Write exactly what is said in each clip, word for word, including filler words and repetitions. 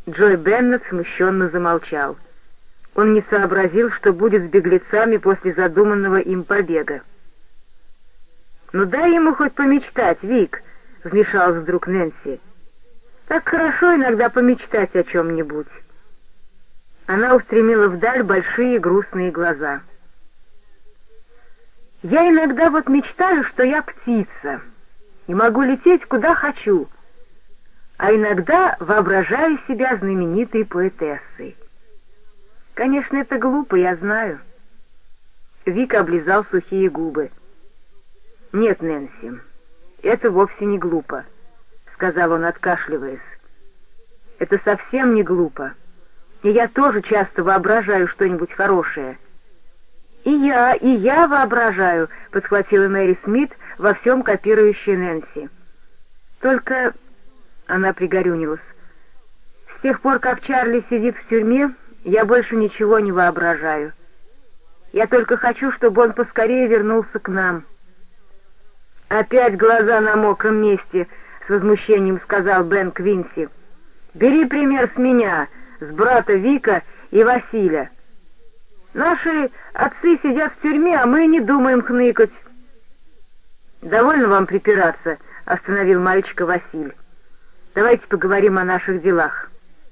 Джой Беннет смущенно замолчал. Он не сообразил, что будет с беглецами после задуманного им побега. «Ну дай ему хоть помечтать, Вик», — вмешалась вдруг Нэнси. «Так хорошо иногда помечтать о чем-нибудь». Она устремила вдаль большие грустные глаза. «Я иногда вот мечтаю, что я птица и могу лететь куда хочу, а иногда воображаю себя знаменитой поэтессой. Конечно, это глупо, я знаю». Вик облизал сухие губы. «Нет, Нэнси, это вовсе не глупо», — сказал он, откашливаясь. «Это совсем не глупо. И я тоже часто воображаю что-нибудь хорошее». «И я, и я воображаю», — подхватила Мэри Смит, во всем копирующая Нэнси. «Только...» — она пригорюнилась. «С тех пор, как Чарли сидит в тюрьме, я больше ничего не воображаю. Я только хочу, чтобы он поскорее вернулся к нам». «Опять глаза на мокром месте», — с возмущением сказал Бен Квинси. «Бери пример с меня, с брата Вика и Василя. Наши отцы сидят в тюрьме, а мы не думаем хныкать». «Довольно вам припираться», — остановил мальчика Василь. «Давайте поговорим о наших делах».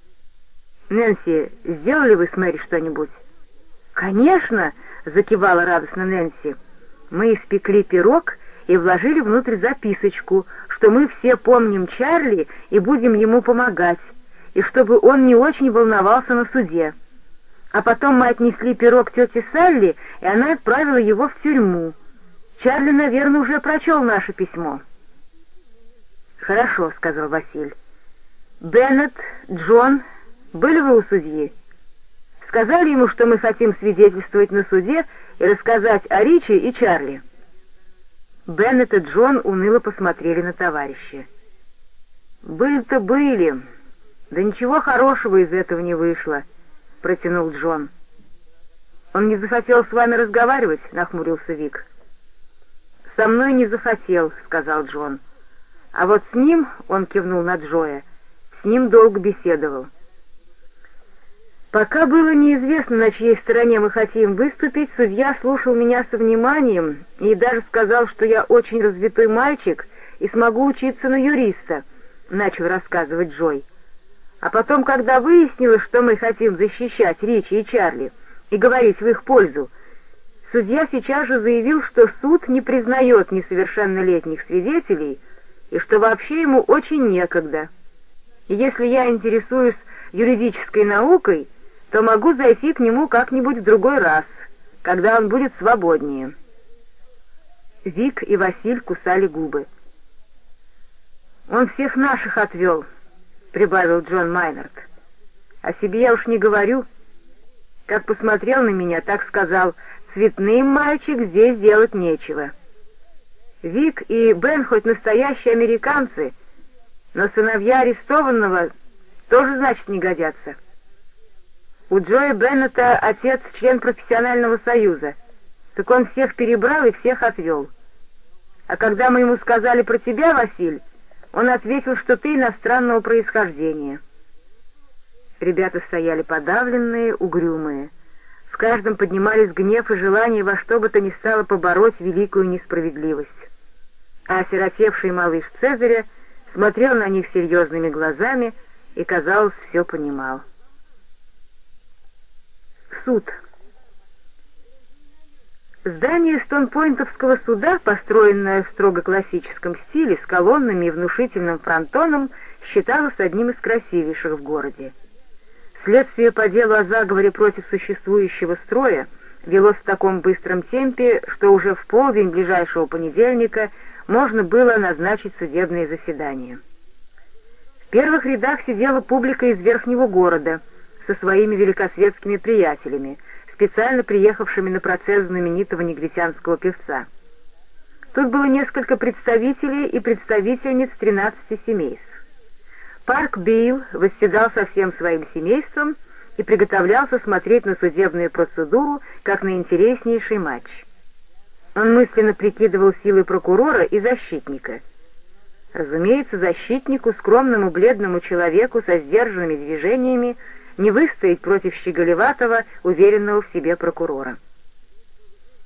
«Нэнси, сделали вы с Мэри что-нибудь?» «Конечно», — закивала радостно Нэнси. «Мы испекли пирог и вложили внутрь записочку, что мы все помним Чарли и будем ему помогать, и чтобы он не очень волновался на суде. А потом мы отнесли пирог тете Салли, и она отправила его в тюрьму. Чарли, наверное, уже прочел наше письмо». «Хорошо», — сказал Василь. «Беннет, Джон, были вы у судьи? Сказали ему, что мы хотим свидетельствовать на суде и рассказать о Ричи и Чарли?» Беннет и Джон уныло посмотрели на товарища. «Были-то были, да ничего хорошего из этого не вышло», — протянул Джон. «Он не захотел с вами разговаривать?» — нахмурился Вик. «Со мной не захотел», — сказал Джон. «А вот с ним, — он кивнул на Джоя, — с ним долго беседовал». Пока было неизвестно, на чьей стороне мы хотим выступить, судья слушал меня со вниманием и даже сказал, что я очень развитой мальчик и смогу учиться на юриста, — начал рассказывать Джой. А потом, когда выяснилось, что мы хотим защищать Ричи и Чарли и говорить в их пользу, судья сейчас же заявил, что суд не признает несовершеннолетних свидетелей и что вообще ему очень некогда. И если я интересуюсь юридической наукой, то могу зайти к нему как-нибудь в другой раз, когда он будет свободнее». Вик и Василь кусали губы. «Он всех наших отвел», — прибавил Джон Майнард. «О себе я уж не говорю. Как посмотрел на меня, так сказал: цветным, мальчик, здесь делать нечего. Вик и Бен хоть настоящие американцы, но сыновья арестованного тоже, значит, не годятся. У Джоя Беннета отец член профессионального союза, так он всех перебрал и всех отвел. А когда мы ему сказали про тебя, Василь, он ответил, что ты иностранного происхождения». Ребята стояли подавленные, угрюмые. В каждом поднимались гнев и желание во что бы то ни стало побороть великую несправедливость. А осиротевший малыш Цезаря смотрел на них серьезными глазами и, казалось, все понимал. Суд. Здание Стонпойнтовского суда, построенное в строго классическом стиле, с колоннами и внушительным фронтоном, считалось одним из красивейших в городе. Следствие по делу о заговоре против существующего строя велось в таком быстром темпе, что уже в полдень ближайшего понедельника можно было назначить судебное заседание. В первых рядах сидела публика из верхнего города со своими великосветскими приятелями, специально приехавшими на процесс знаменитого негритянского певца. Тут было несколько представителей и представительниц тринадцати семейств. Парк Билл восседал со всем своим семейством и приготовлялся смотреть на судебную процедуру, как на интереснейший матч. Он мысленно прикидывал силы прокурора и защитника. Разумеется, защитнику, скромному бледному человеку со сдержанными движениями, не выстоять против щеголеватого, уверенного в себе прокурора.